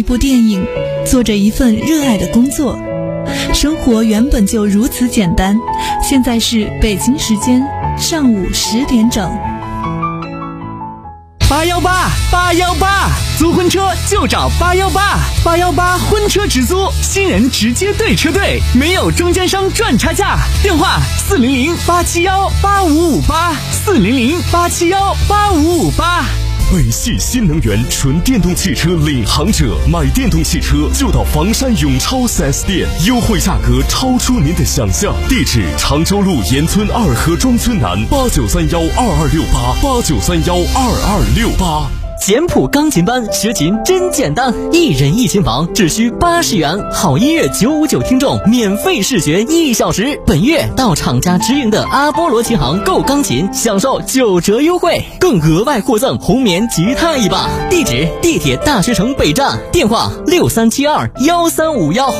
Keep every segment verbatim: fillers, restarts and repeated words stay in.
部电影，做着一份热爱的工作。生活原本就如此简单。现在是北京时间上午十点整。 八幺八八幺八，租婚车就找八幺八，八幺八婚车直租，新人直接对车队，没有中间商赚差价。电话四零零八七幺八五五八，四零零八七幺八五五八。 北汽新能源纯电动汽车领航者，买电动汽车就到房山永超 四 S 店，优惠价格超出您的想象。地址：常州路沿村二河庄村南，八九三幺二二六八，八九三幺二二六八。 简谱钢琴班学琴真简单，一人一琴房只需八十元，好音乐九五九听众免费试学一小时。本月到厂家直营的阿波罗琴行购钢琴，享受九折优惠，更额外获赠红棉吉他一把。地址：地铁大学城北站，电话六三七二幺三五幺。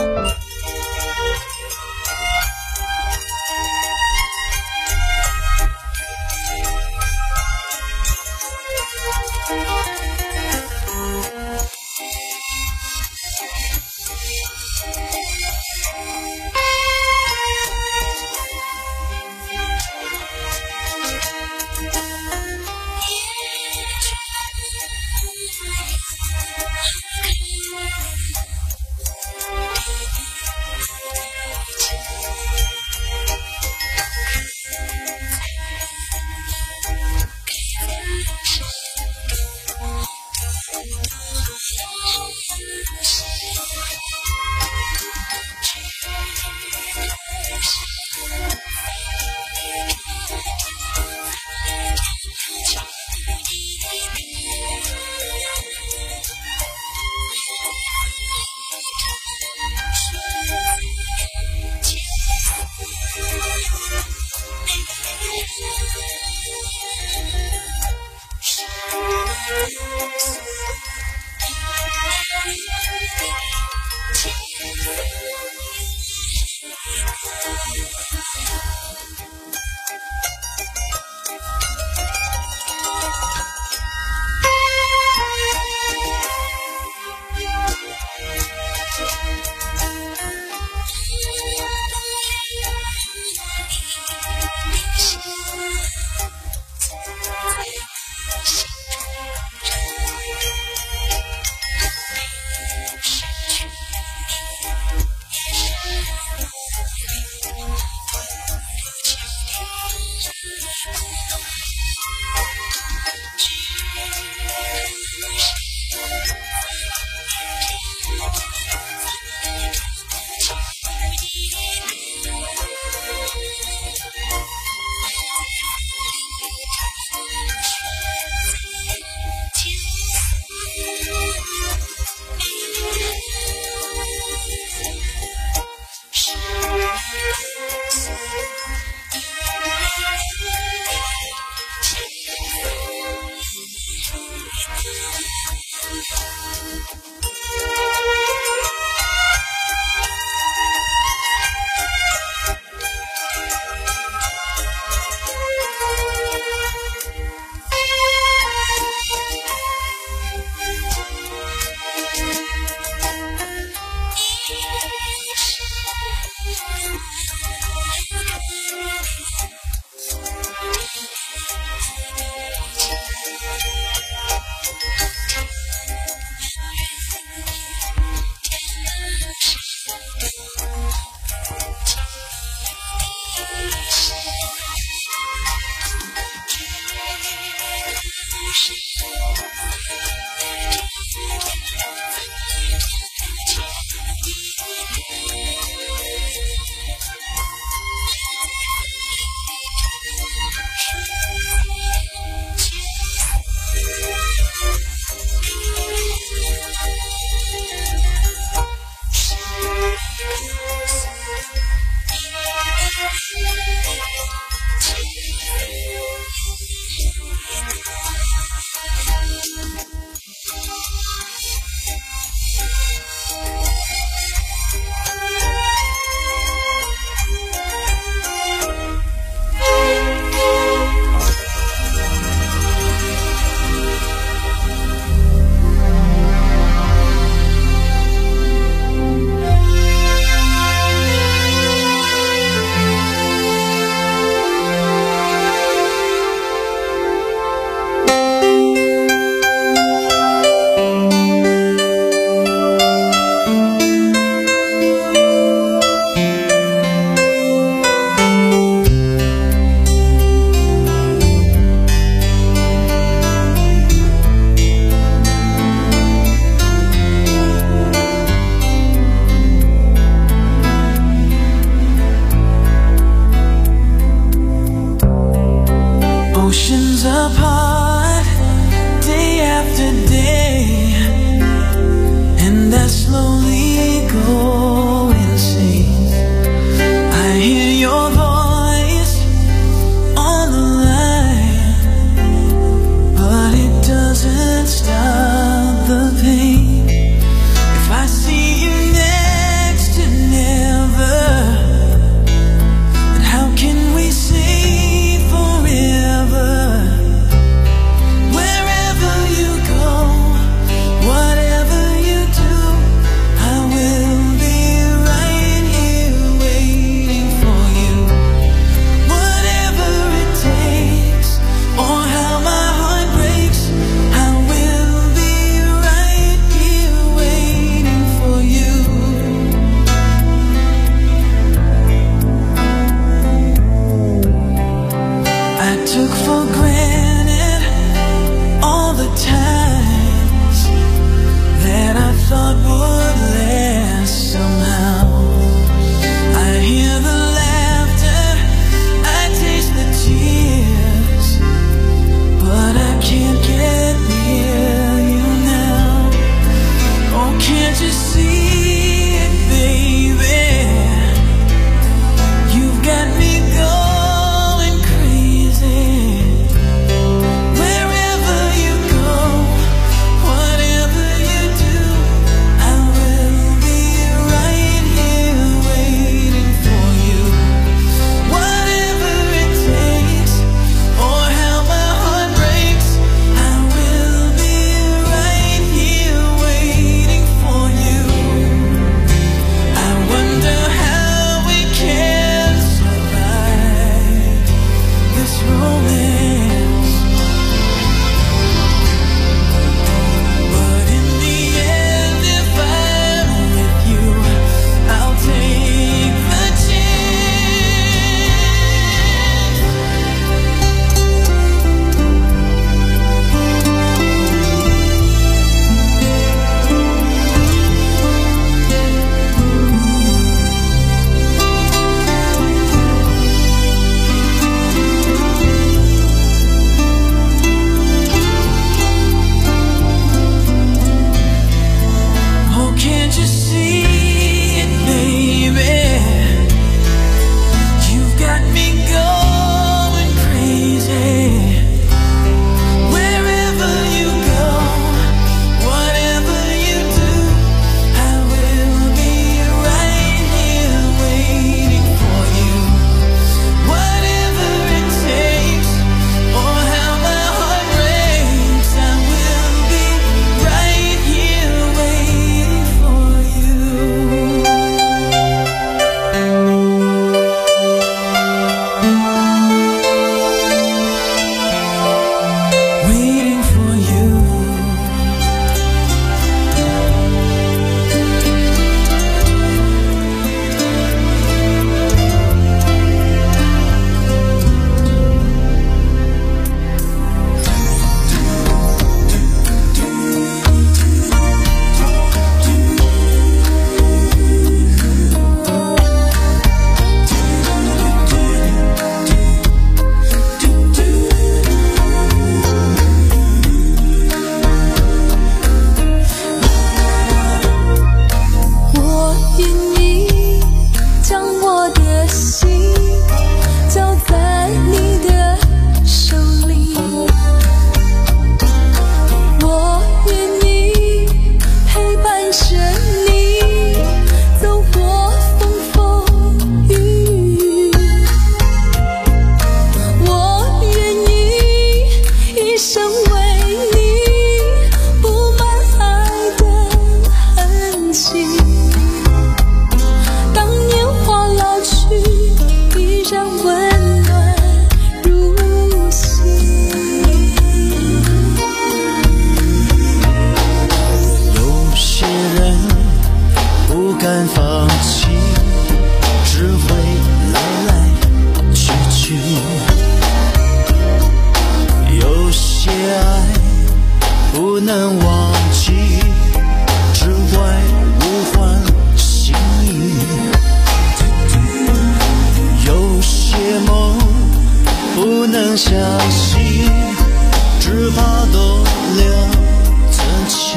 能相信，只怕动了真情，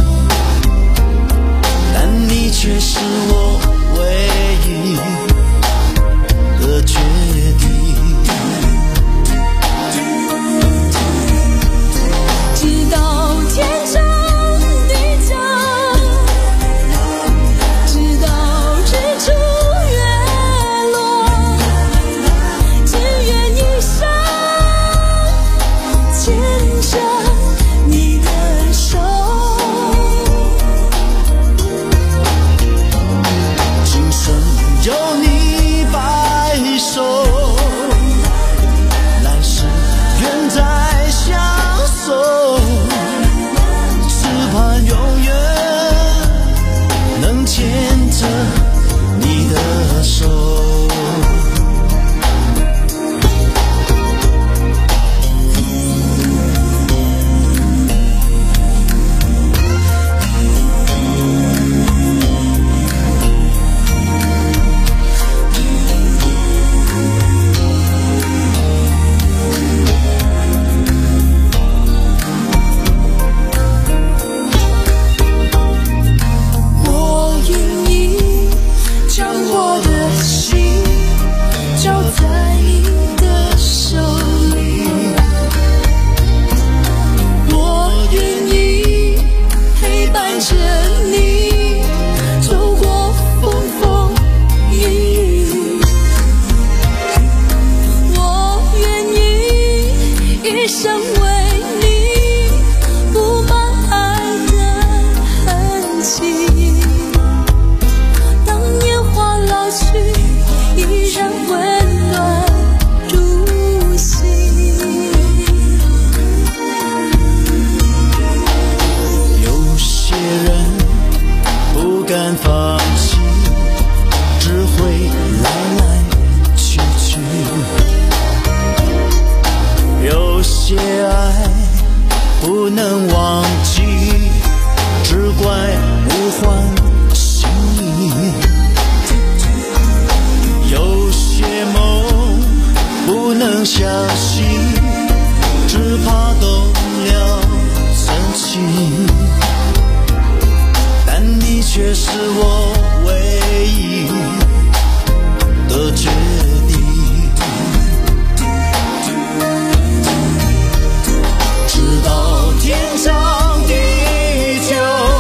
但你却是我唯一的决定。 直到天长地久，直到日出月落，只愿一生牵着你的手。 今生有你白首，来世愿再相守，只盼永远能牵着你的手。 我愿意将我的心交在你的手里，我愿意陪伴着你走过风风雨雨，我愿意一生为你布满爱的痕迹。当年华老去，依然温暖如昔。 有些人不敢放弃，只会来来去去。有些爱不能忘记，只怪无换心意。有些梦不能相信，只怕动了真情，但你却是我唯一的决定。直到天长地久，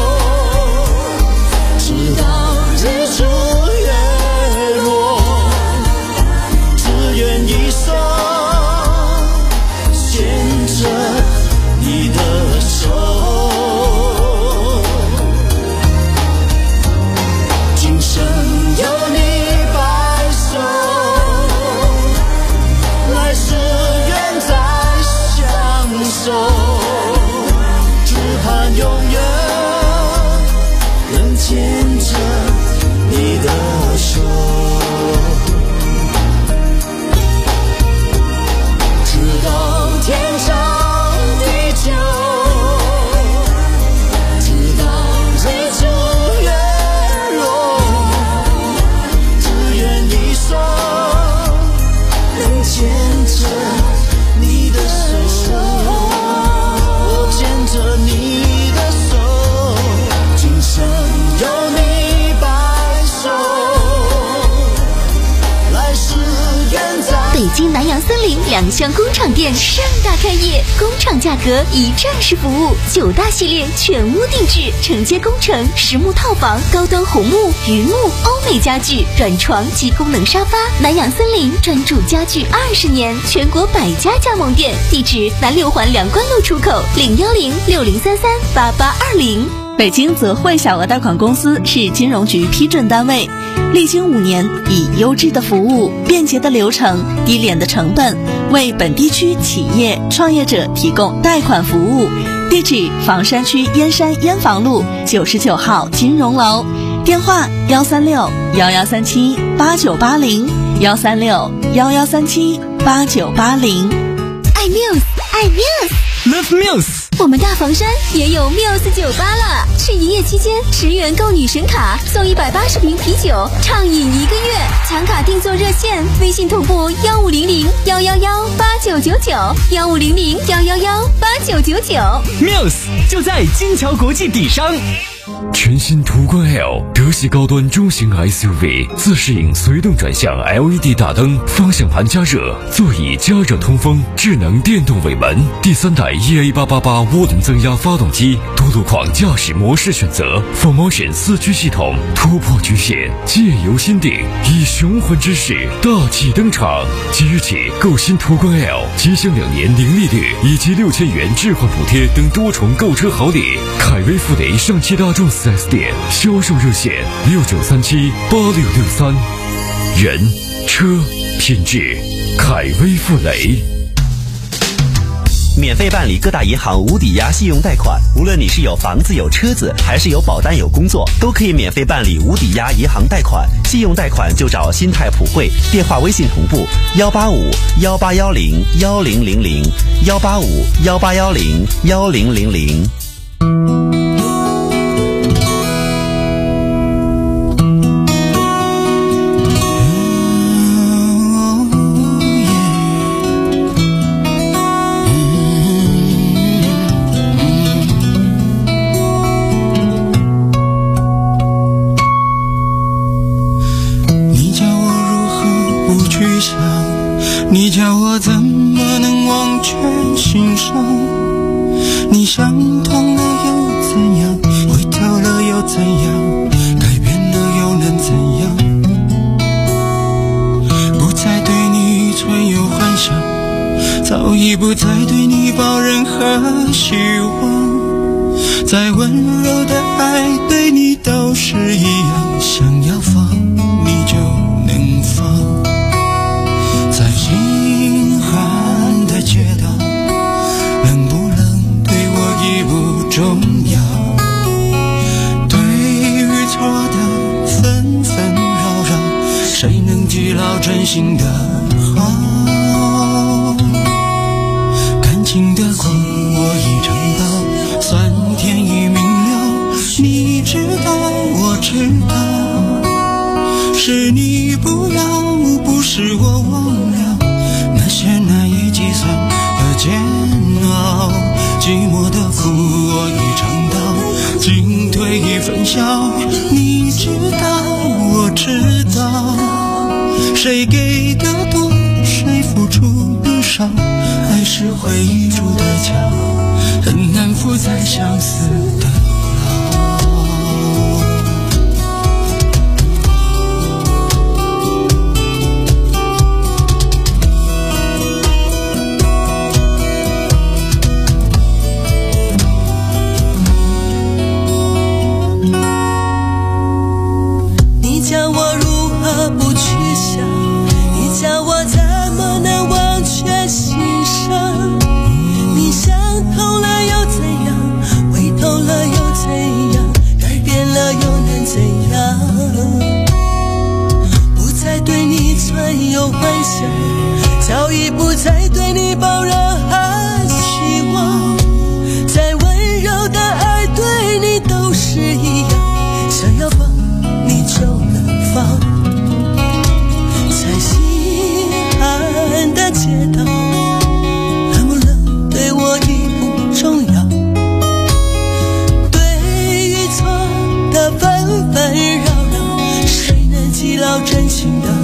直到日出月落，只愿一生牵着你的手。今生有你白首，来世愿再相守，只盼永远能牵着你的手。直到天长地久，直到日出月落，只愿一生能牵着你的手，我牵着你的手。今生有你白首，来世愿再。 北京南洋森林两厢工厂店盛大开业，工厂价格一站式服务，九大系列全屋定制，承接工程、实木套房、高端红木、榆木、欧美家具、软床及功能沙发。南洋森林专注家具二十年，全国百家加盟店，地址南六环两关路出口，零幺零六零三三八八二零。 北京泽汇小额贷款公司是金融局批准单位，历经五年，以优质的服务、便捷的流程、低廉的成本，为本地区企业创业者提供贷款服务。地址：房山区燕山燕房路九十九号金融楼，电话：幺三六幺幺三七八九八零，幺三六幺幺三七八九八零。 爱 Muse， 爱 Muse， Love Muse。 我们大房山也有 Muse 酒吧了，是一夜期间十元购女神卡送一百八十瓶啤酒，畅饮一个月。抢卡订座热线：微信同步幺五零零幺幺幺八九九九幺五零零幺幺幺八九九九。 Muse 就在金桥国际底商。 全新途观 L 德系高端中型 S U V， 自适应随动转向 L E D 大灯，方向盘加热，座椅加热通风，智能电动尾门，第三代 E A 八八八涡轮增压发动机，多路况驾驶模式选择 ，four motion 四驱系统，突破局限，借由心定，以雄浑之势大气登场。即日起购新途观 L， 即享两年零利率以及六千元置换补贴等多重购车好礼。凯威富雷上汽大众四 S 店销售热线六九三七八六六三。人车品质，凯威富雷。 免费办理各大银行无抵押信用贷款，无论你是有房子有车子，还是有保单有工作，都可以免费办理无抵押银行贷款。信用贷款就找新泰普惠，电话微信同步幺八五幺八幺零幺零零零幺八五幺八幺零幺零零零。 你叫我怎么能忘却心伤？你想通了又怎样？回头了又怎样？改变了又能怎样？不再对你存有幻想，早已不再对你抱任何希望。再温柔的爱对你都是一样，想要放你就能放。在心寒的街道，冷不冷对我已不重要。对与错的纷纷扰扰，谁能记牢真心的好？感情的苦我已尝到，酸甜已明了。你知道我知道，是你不要，不是我忘了那些难以计算的煎熬。寂寞的苦我已尝到，进退已分晓。你知道我知道，谁给的多谁付出的少，爱是回忆筑的桥，很难负载相思的有幻想，早已不再对你抱任何希望。再温柔的爱对你都是一样，想要放你就能放。在心寒的街道，冷不冷对我已不重要。对与错的纷纷扰扰，谁能记牢真情的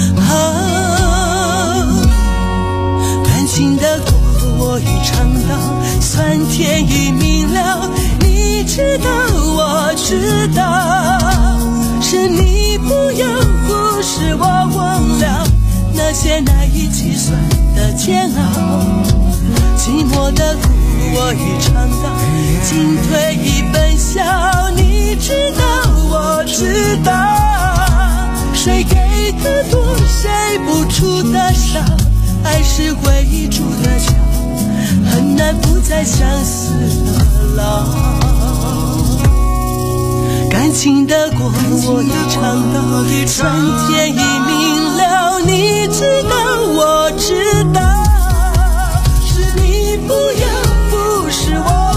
感情的苦我已尝到，酸甜已明了。你知道我知道，是你不要，不是我忘了那些难以计算的煎熬。寂寞的苦我已尝到，进退已分晓。你知道我知道，谁给的多谁付出的少，爱是回忆筑的桥，很难不再相思的牢。感情的果我已尝到，酸甜已明了。你知道我知道，是你不要，不是我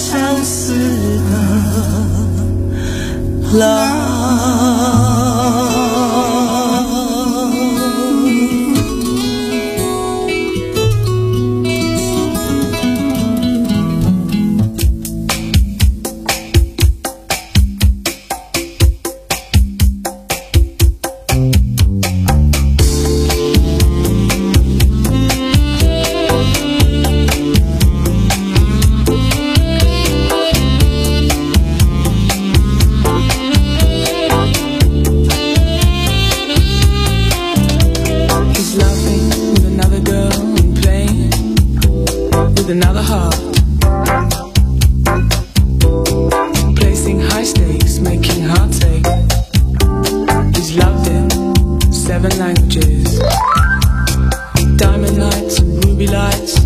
相思的浪。 Another heart, placing high stakes, making hearts ache. He's loved in seven languages, diamond lights and ruby lights,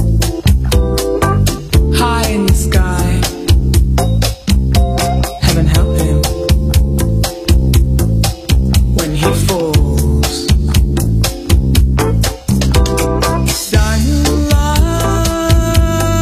high in the sky. Heaven help him when he falls. Diamond lights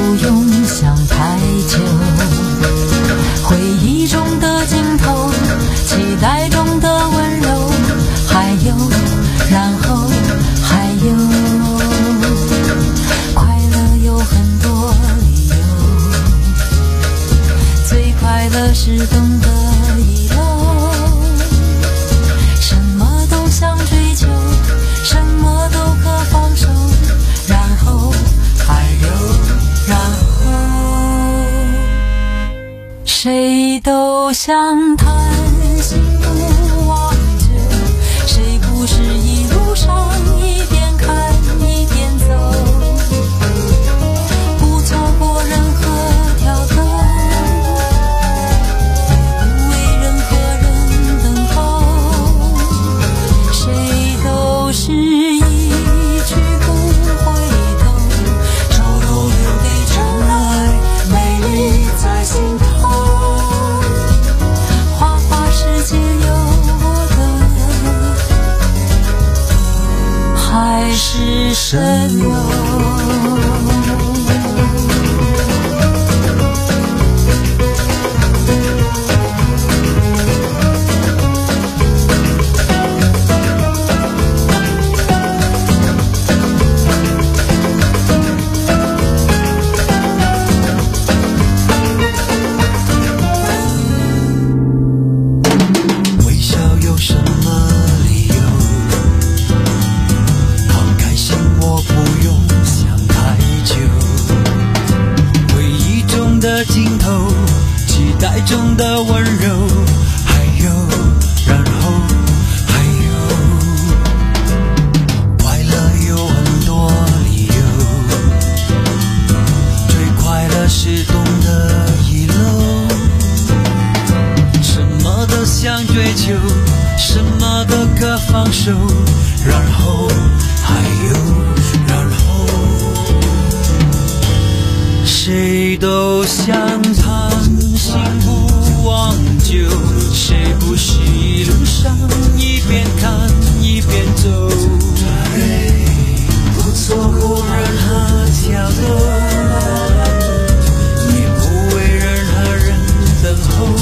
用想太久。回忆中的尽头，期待中的温柔，还有然后还有，快乐有很多理由，最快乐是懂得遗漏，什么都想追求，什么都可放手，然后还有然后，谁都想谈心不忘旧，谁不是一路上一边看一边走，不错过任何条沟，不为任何人等候，谁都是一去不回头，手都留给真爱，美丽在心头，花花世界有我的还是蜃楼。 微笑有什么理由？放开心，我不用想太久。回忆中的尽头，期待中的温柔，还有然后还有，快乐有很多理由，最快乐是懂得遗漏，什么都想追求，什么都可放手，然后还有然后，谁都想谈心不忘旧，谁不是一路上一边看一边走，不错过任何角落，也不为任何人等候，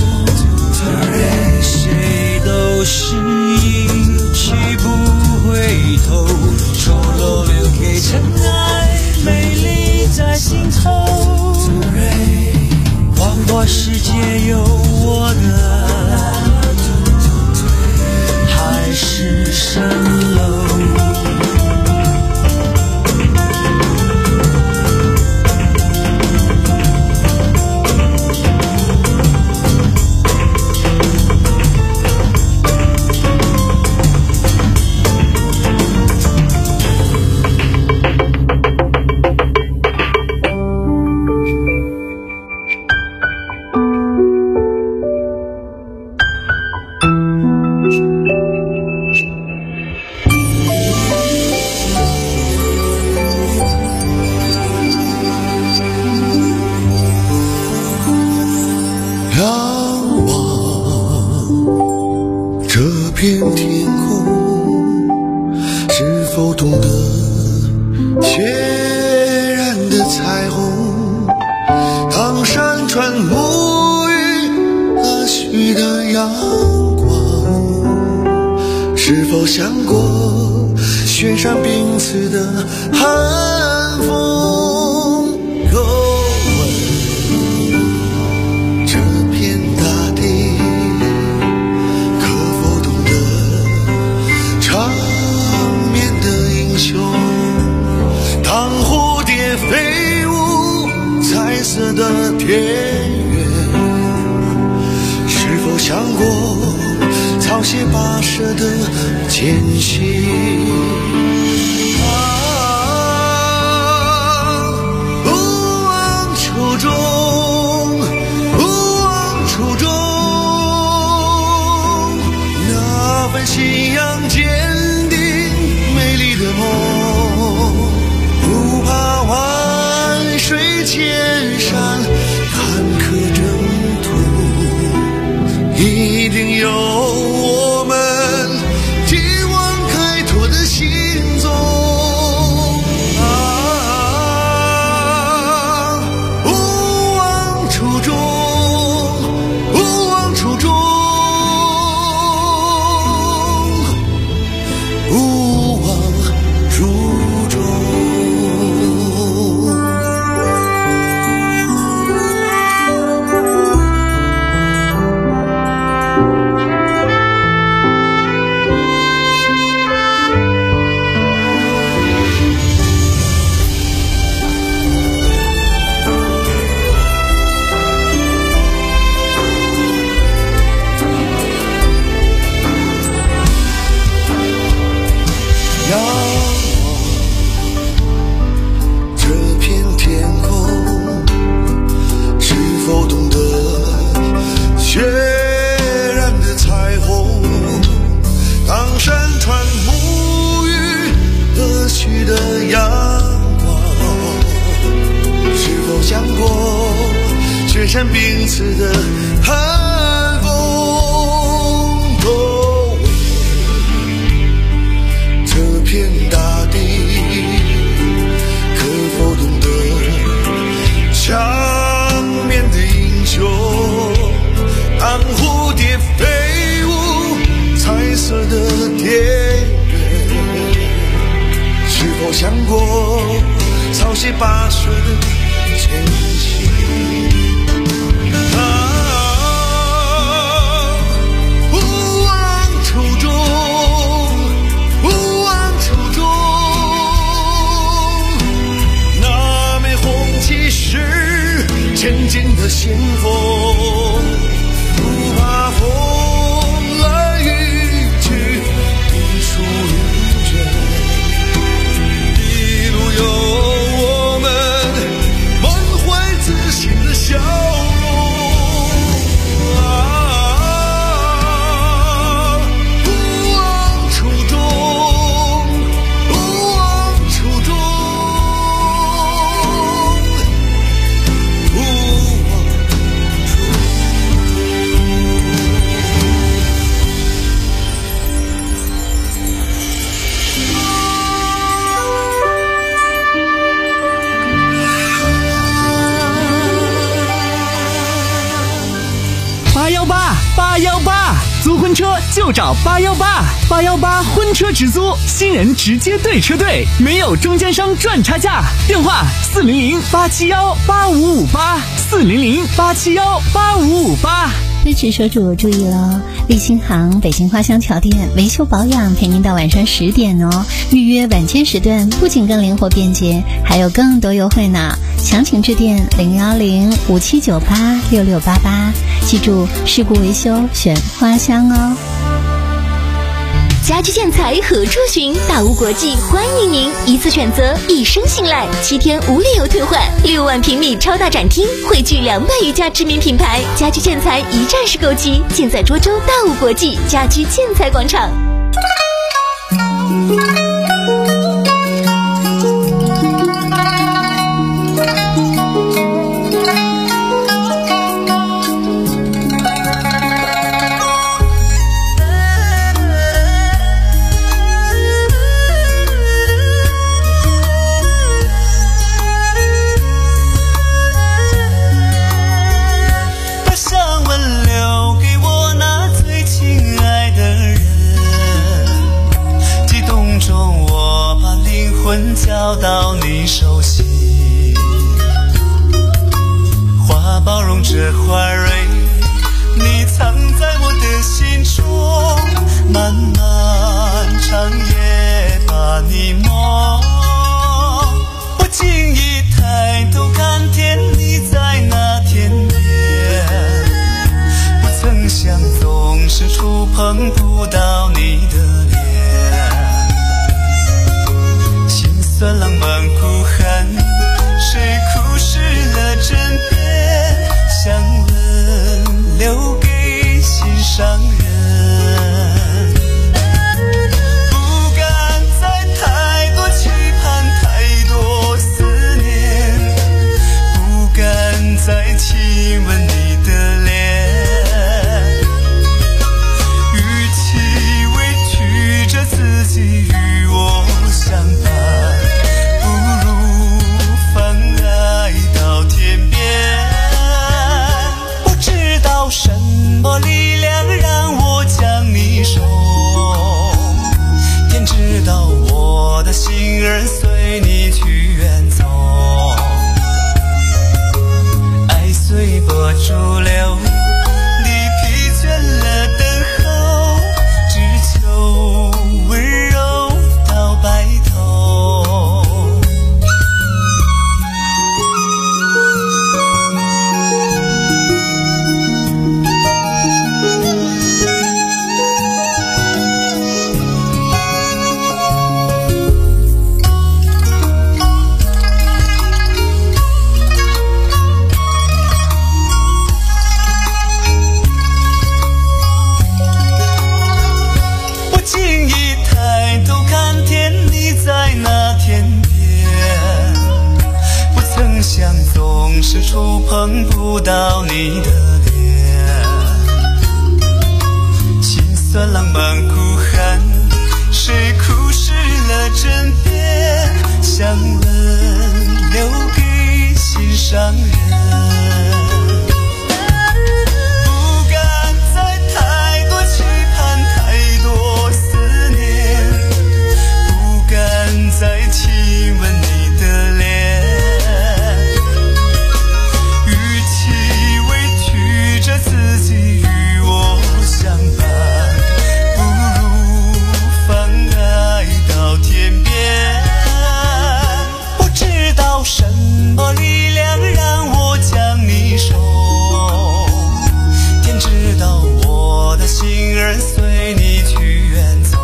谁都是一去不回头，丑陋留给尘埃，美丽在心头，花花世界有我的还是蜃楼。 仰望这片天空，是否懂得血染的彩虹？当山川沐浴和煦的阳光，是否想过雪山冰刺的寒风？够飞舞彩色的田园，是否想过草鞋跋涉的艰辛？啊，不忘初衷，不忘初衷，那份信仰坚定美丽的梦，不怕万水千山坎坷征途，一定有我们天网开拓的心踪。啊， 过雪山冰刺的寒风，都为这片大地可否懂得长眠的英雄，当蝴蝶飞舞彩色的田园，是否想过草鞋跋涉的前行？啊，勿忘初衷，勿忘初衷。那枚红旗是前进的先锋，不怕风来雨去，一树如卷。一路有我们满怀自信的笑容啊！不忘初衷，不忘初衷，不忘八幺八八幺八，租婚车就找八幺八，八幺八婚车直租，新人直接对车队，没有中间商赚差价。电话四零零八七幺八五五八，四零零八七幺八五五八。 支持车主注意了，立新行北京花乡桥店维修保养陪您到晚上十点哦。预约晚间时段不仅更灵活便捷，还有更多优惠呢。详情致电零幺零五七九八六六八八，记住事故维修选花乡哦。 家居建材何处寻？大屋国际欢迎您，一次选择，一生信赖，七天无理由退换，六万平米超大展厅，汇聚两百余家知名品牌，家居建材一站式购齐，尽在涿州大屋国际家居建材广场。 交到你手心，花包容着花蕊，你藏在我的心中，漫漫长夜把你梦。我竟一抬头看见你在那天边，不曾想总是触碰不到你的脸。算浪漫哭喊，谁哭湿了枕边？香吻留给心上人，不敢再太多期盼，太多思念，不敢再亲吻你的脸，与其委屈着自己与我相伴，什么力量让我将你守？天知道我的心儿随你去远走，爱随波逐流，你疲倦了等候，只求温柔到白头。 触碰不到你的脸，心酸浪漫哭喊，谁哭湿了枕边，香吻留给心上人。不敢再太多期盼，太多思念，不敢再亲吻你的脸，与其委屈着自己与我相伴，不如放爱到天边。不知道什么力量让我将你守，天知道我的心儿随你去远走，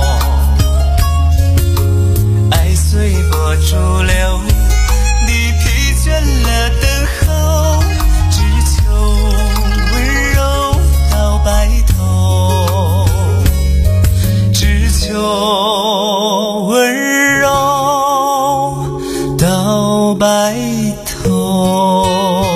爱随波逐流，你疲倦了等候，只求温柔到白头，只求温柔到白头。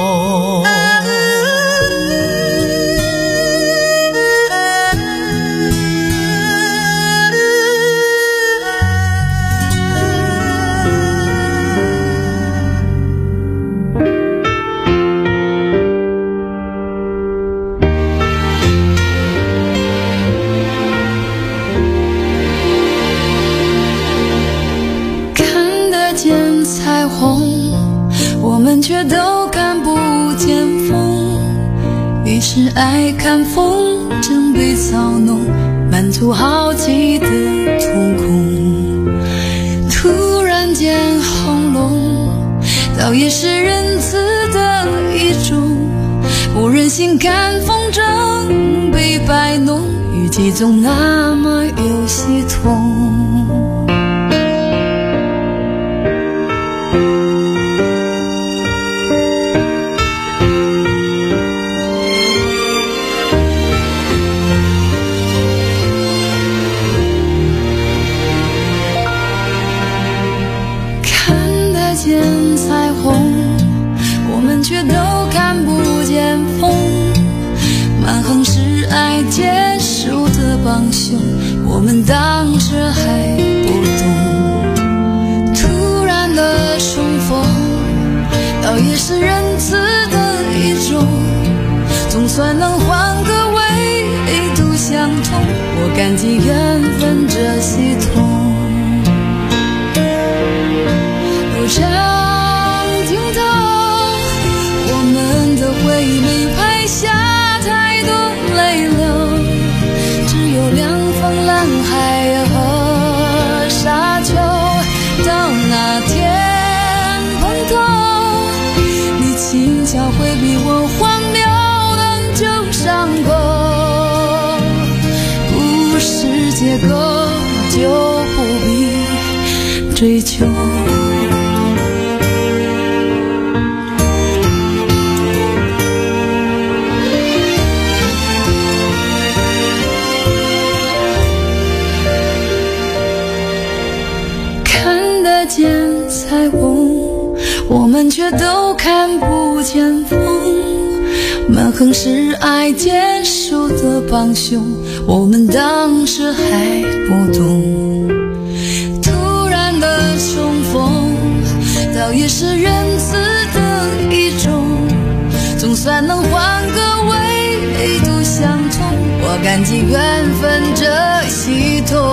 看得见彩虹，我们却都看不见风。你是爱看风筝被操弄，满足好奇的瞳孔。突然间轰隆，倒也是仁慈的一种。不忍心看风筝被摆弄，语气总那么有系统。看得见彩虹，我们却都看不见风。蛮横是爱结束的帮凶，我们当时还不懂。突然的重逢，倒也是仁慈的一种。总算能换个维度相同，我感激缘分这系统。路上尽头，我们的回忆没拍下太多泪流，只有两方蓝海和沙丘。到那天碰头，你轻巧回避我荒谬的旧伤口，不是结构就不必追求。见彩虹，我们却都看不见风。蛮横是爱结束的帮凶，我们当时还不懂。突然的重逢，倒也是仁慈的一种。总算能换个维度相同，我感激缘分这系统。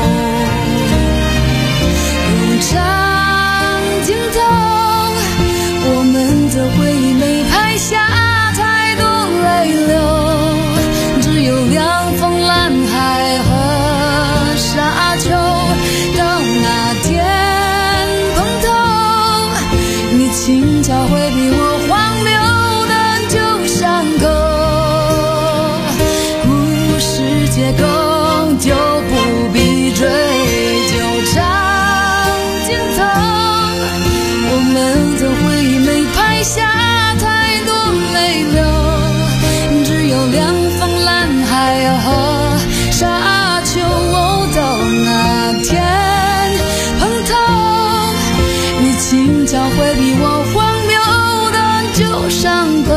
路上尽头，我们的回忆没拍下太多泪流，只有两方蓝海和沙丘。到那天碰头，你轻巧回避我荒谬的旧伤口，故事结构就不必追究。长尽头， 有伤口，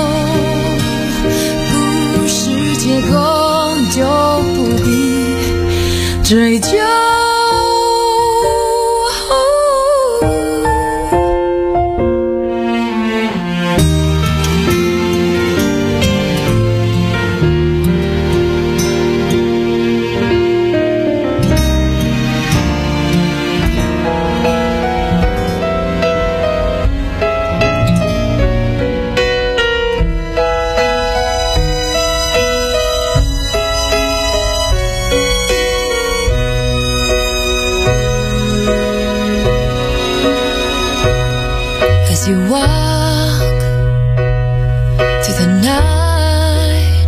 故事结构就不必追究。As you walk through the night,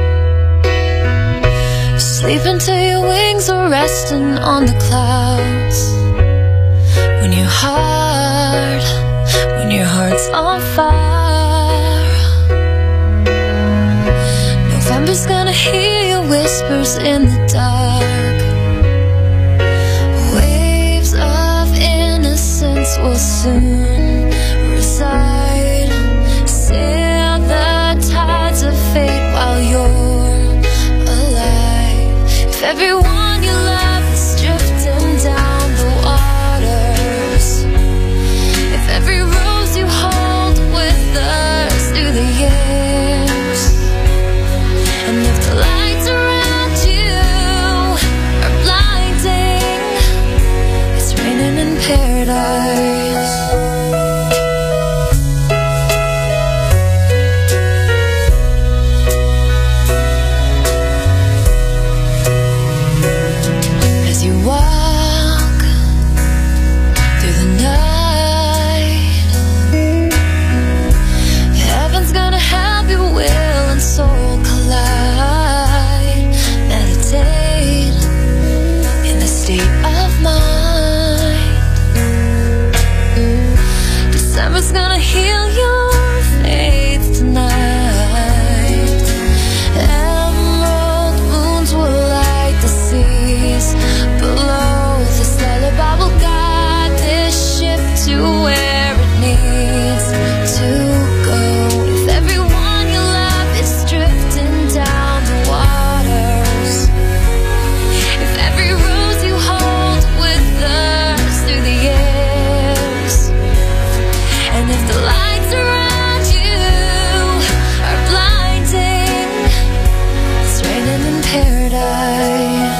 sleep until your wings are resting on the clouds. When your heart, when your heart's on fire, November's gonna hear your whispers in the dark. Waves of innocence will soon reside. Sail the tides of fate while you're alive. If everyone you love is drifting down the waters, if every rose you hold withers through the years, and if the lights around you are blinding, it's raining in paradise. Gonna heal your faith tonight. Emerald moons will light the seas below. This lullaby will guide this ship to where it needs to go. If everyone you love is drifting down the waters, if every rose you hold withers through the years, and if the lights around you are blinding, it's raining in paradise.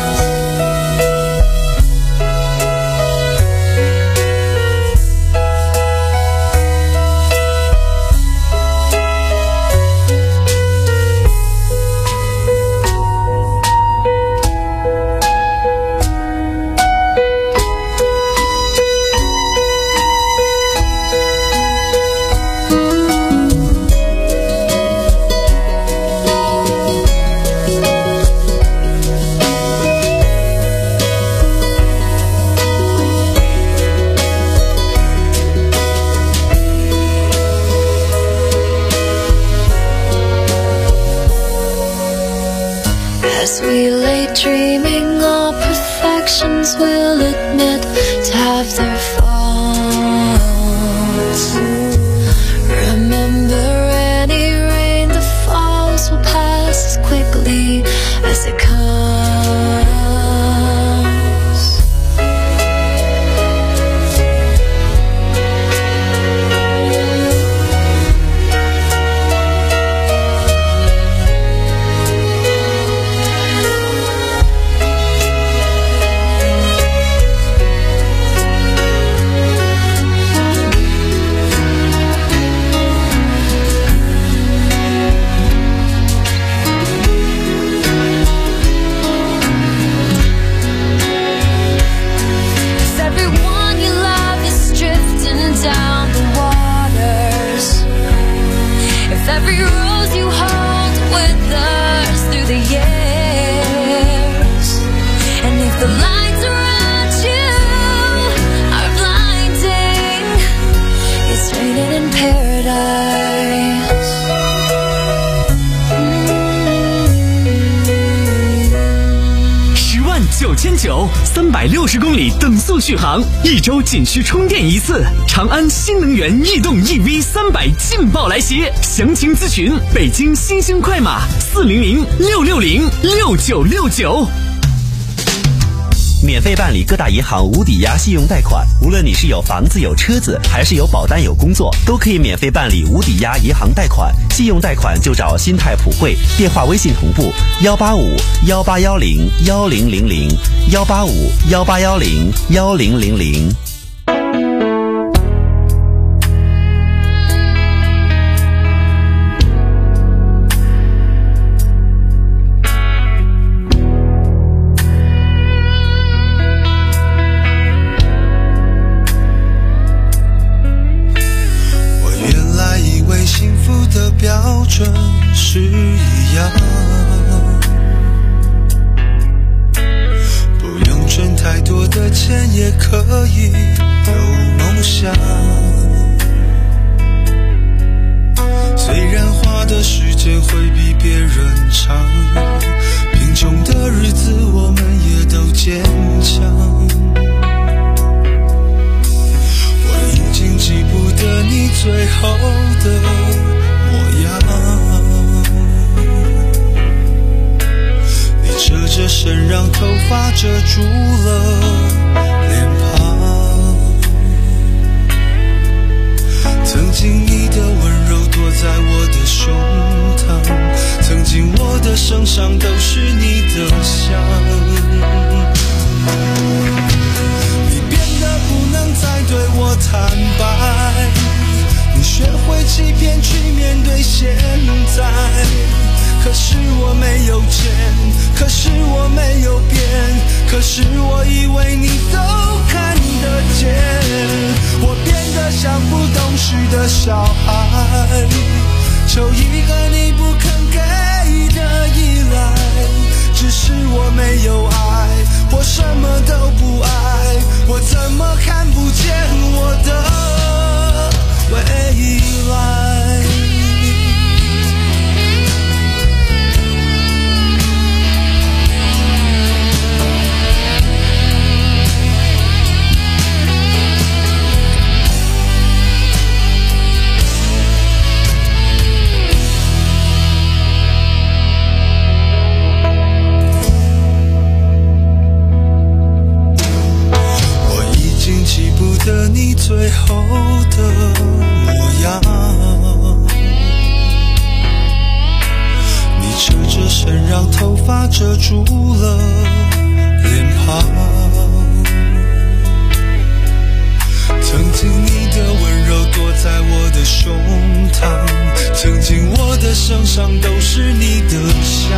As we lay dreaming, all perfections will admit to have their faults. Remember, any rain that falls will pass as quickly as it comes. 九，三百六十公里等速续航，一周仅需充电一次。长安新能源逸动 E V 三百劲爆来袭，详情咨询北京新兴快马四零零六六零六九六九。 免费办理各大银行无抵押信用贷款，无论你是有房子有车子，还是有保单有工作，都可以免费办理无抵押银行贷款。信用贷款就找新泰普惠，电话微信同步幺八五幺八幺零幺零零零幺八五幺八幺零幺零零零。 标准是一样，不用挣太多的钱也可以有梦想。虽然花的时间会比别人长，贫穷的日子我们也都坚强。我已经记不得你最后的模样，你侧着身让头发遮住了脸庞，曾经你的温柔躲在我的胸膛，曾经我的身上都是你的香。你变得不能再对我坦白，你学会欺骗去面对现在，可是我没有钱，可是我没有变，可是我以为你都看得见。我变得像不懂事的小孩，求一个你不肯给的依赖，只是我没有爱，我什么都不爱，我怎么看不见我的未来？你最后的模样，你侧着身让头发遮住了脸庞，曾经你的温柔躲在我的胸膛，曾经我的身上都是你的香。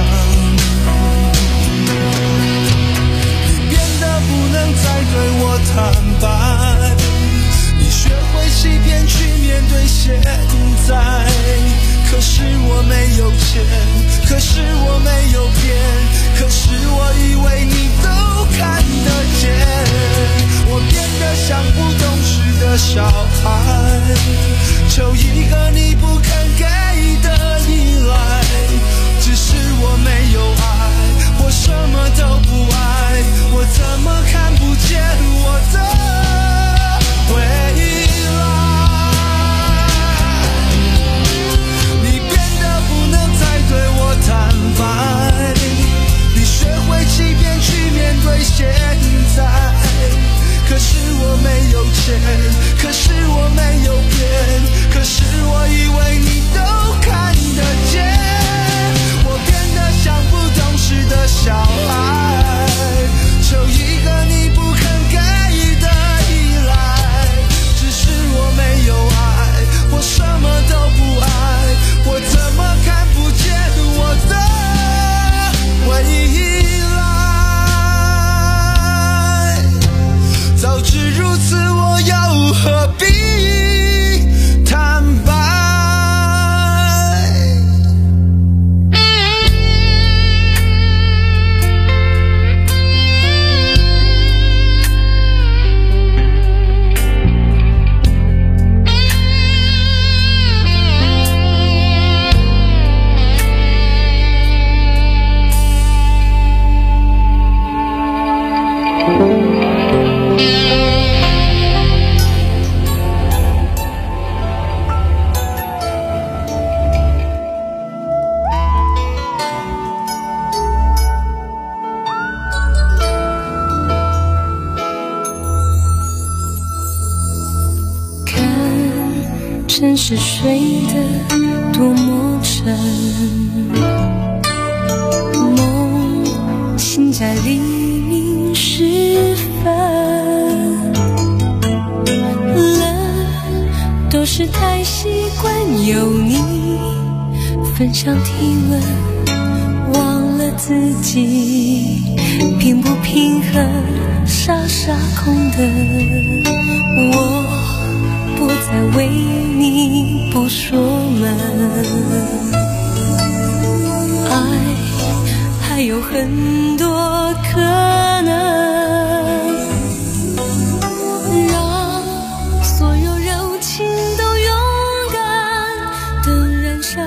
你变得不能再对我坦白，你学会欺骗去面对现在，可是我没有钱，可是我没有变，可是我以为你都看得见。我变得像不懂事的小孩，求一个你不肯给的依赖， 是睡得多么沉，梦醒在黎明时分，冷都是太习惯有你分享体温，忘了自己平不平衡，傻傻空的我不再为你不说门，爱还有很多可能，让所有柔情都勇敢的燃烧，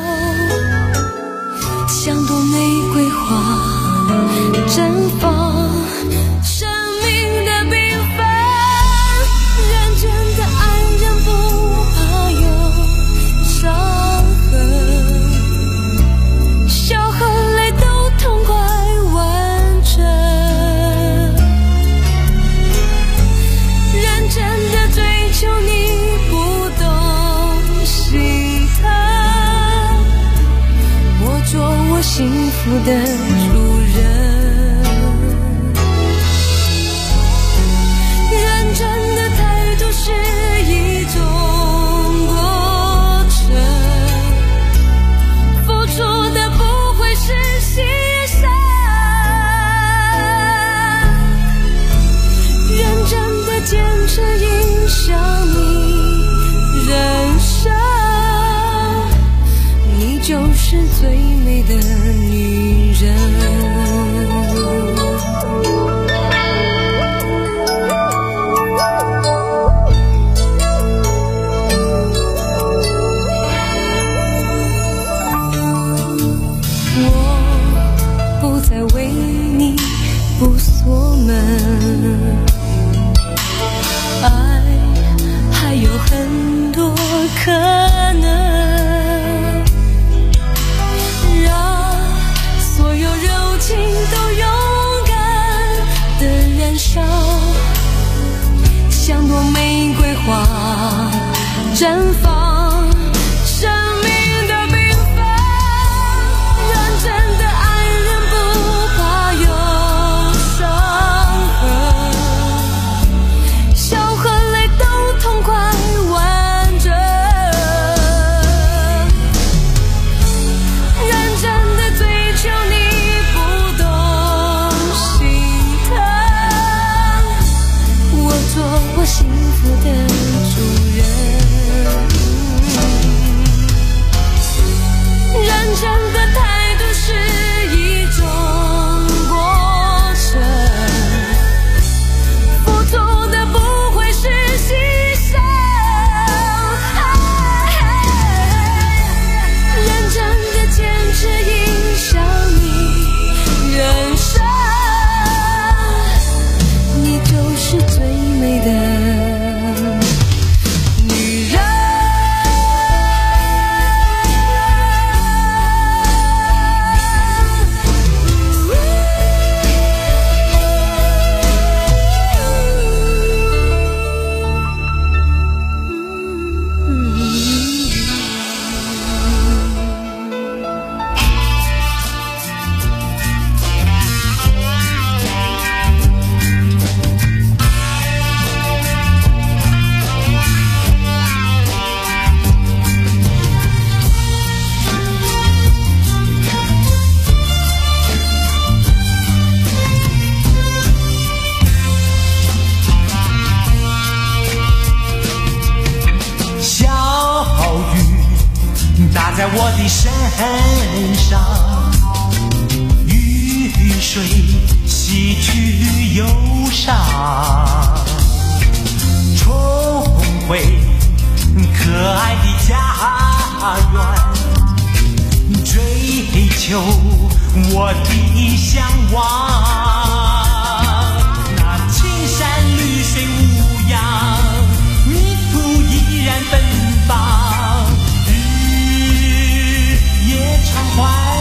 像朵玫瑰花绽放幸福的主人，认真的态度是一种过程，付出的不会是牺牲，认真的坚持影响你人生，你就是最美的女人。我不再为你不锁门，爱还有很多可能，都勇敢的燃烧，像朵玫瑰花绽放生命的缤纷，认真的爱人不怕有伤痕，笑和泪都痛快完整，认真的追求你我幸福的主人，认真的态度是一种过程，付出的不会是牺牲，认真的坚持影响你人生，你就是最美的女人。 打在我的身上，雨水洗去忧伤，重回可爱的家园，追求我的向往。那青山绿水无恙，泥土依然奔放，夜长怀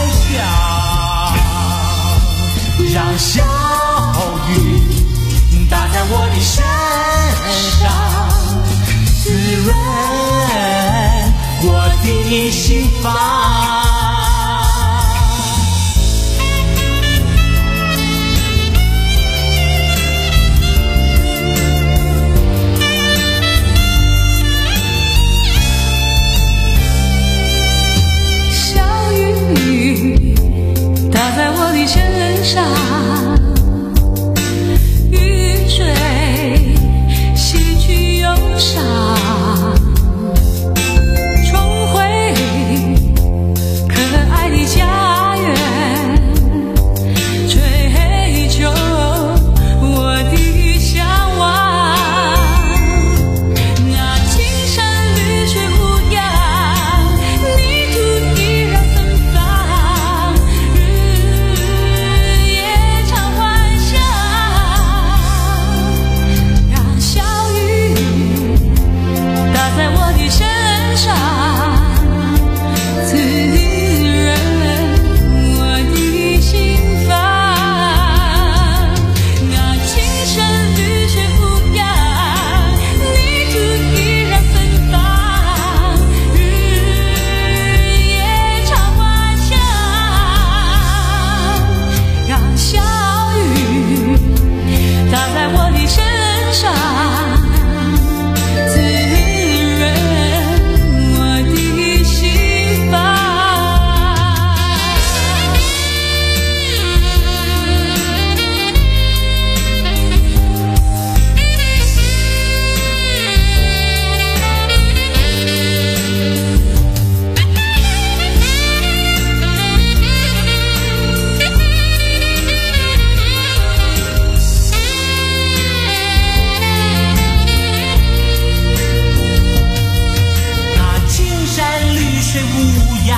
想，让小雨打在我的身上，滋润方。 小雨打在我的身上，